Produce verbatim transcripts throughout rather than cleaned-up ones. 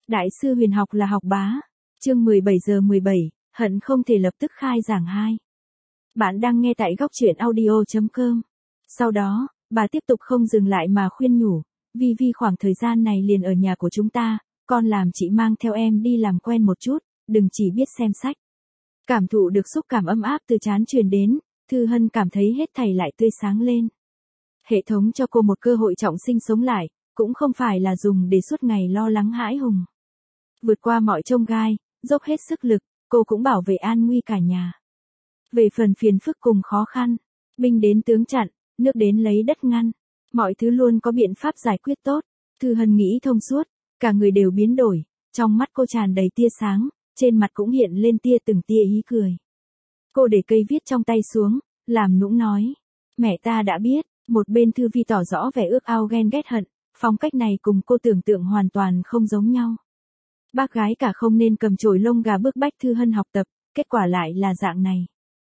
Đại sư huyền học là học bá. Chương mười bảy giờ mười bảy, hận không thể lập tức khai giảng hai. Bạn đang nghe tại góc truyện audio chấm com. Sau đó, bà tiếp tục không dừng lại mà khuyên nhủ, Vi Vi khoảng thời gian này liền ở nhà của chúng ta, con làm chị mang theo em đi làm quen một chút, đừng chỉ biết xem sách. Cảm thụ được xúc cảm ấm áp từ trán truyền đến, Thư Hân cảm thấy hết thảy lại tươi sáng lên. Hệ thống cho cô một cơ hội trọng sinh sống lại, cũng không phải là dùng để suốt ngày lo lắng hãi hùng. Vượt qua mọi chông gai, dốc hết sức lực, cô cũng bảo vệ an nguy cả nhà. Về phần phiền phức cùng khó khăn, binh đến tướng chặn, nước đến lấy đất ngăn, mọi thứ luôn có biện pháp giải quyết tốt. Thư Hân nghĩ thông suốt, cả người đều biến đổi, trong mắt cô tràn đầy tia sáng, trên mặt cũng hiện lên tia từng tia ý cười. Cô để cây viết trong tay xuống, làm nũng nói, mẹ ta đã biết. Một bên Thư Vi tỏ rõ vẻ ước ao ghen ghét hận, phong cách này cùng cô tưởng tượng hoàn toàn không giống nhau. Bác gái cả không nên cầm chổi lông gà bức bách Thư Hân học tập, kết quả lại là dạng này.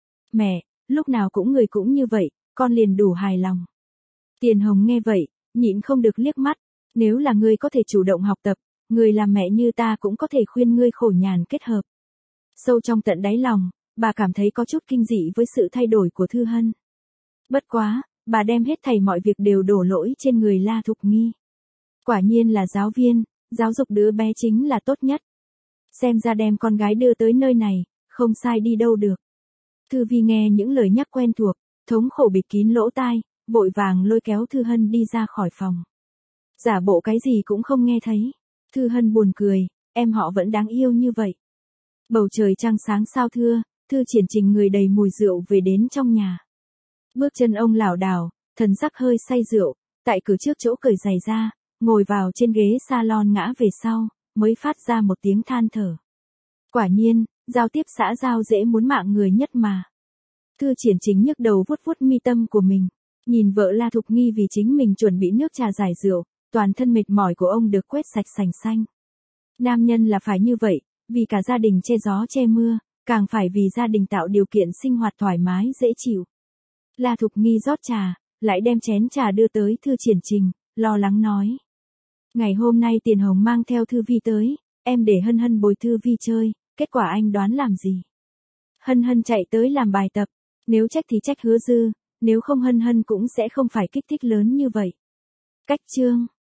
Mẹ, lúc nào cũng người cũng như vậy, con liền đủ hài lòng. Tiền Hồng nghe vậy, nhịn không được liếc mắt, nếu là ngươi có thể chủ động học tập, người làm mẹ như ta cũng có thể khuyên ngươi khổ nhàn kết hợp. Sâu trong tận đáy lòng, bà cảm thấy có chút kinh dị với sự thay đổi của Thư Hân. Bất quá, bà đem hết thảy mọi việc đều đổ lỗi trên người La Thục Nghi. Quả nhiên là giáo viên, giáo dục đứa bé chính là tốt nhất. Xem ra đem con gái đưa tới nơi này, không sai đi đâu được. Thư Vi nghe những lời nhắc quen thuộc, thống khổ bịt kín lỗ tai, vội vàng lôi kéo Thư Hân đi ra khỏi phòng. Giả bộ cái gì cũng không nghe thấy. Thư Hân buồn cười, em họ vẫn đáng yêu như vậy. Bầu trời trăng sáng sao thưa, Thư Triển Trình người đầy mùi rượu về đến trong nhà. Bước chân ông lảo đảo, thần sắc hơi say rượu, tại cửa trước chỗ cởi giày ra, ngồi vào trên ghế salon ngã về sau, mới phát ra một tiếng than thở. Quả nhiên, giao tiếp xã giao dễ muốn mạng người nhất mà. Thư Triển Chính nhức đầu vuốt vuốt mi tâm của mình, nhìn vợ La Thục Nghi vì chính mình chuẩn bị nước trà giải rượu, toàn thân mệt mỏi của ông được quét sạch sành xanh. Nam nhân là phải như vậy, vì cả gia đình che gió che mưa, càng phải vì gia đình tạo điều kiện sinh hoạt thoải mái dễ chịu. La Thục Nghi rót trà, lại đem chén trà đưa tới Thư Triển Trình, lo lắng nói. Ngày hôm nay Tiền Hồng mang theo Thư Vi tới, em để Hân Hân bồi Thư Vi chơi, kết quả anh đoán làm gì? Hân Hân chạy tới làm bài tập, nếu trách thì trách Hứa Dư, nếu không Hân Hân cũng sẽ không phải kích thích lớn như vậy. Cách chương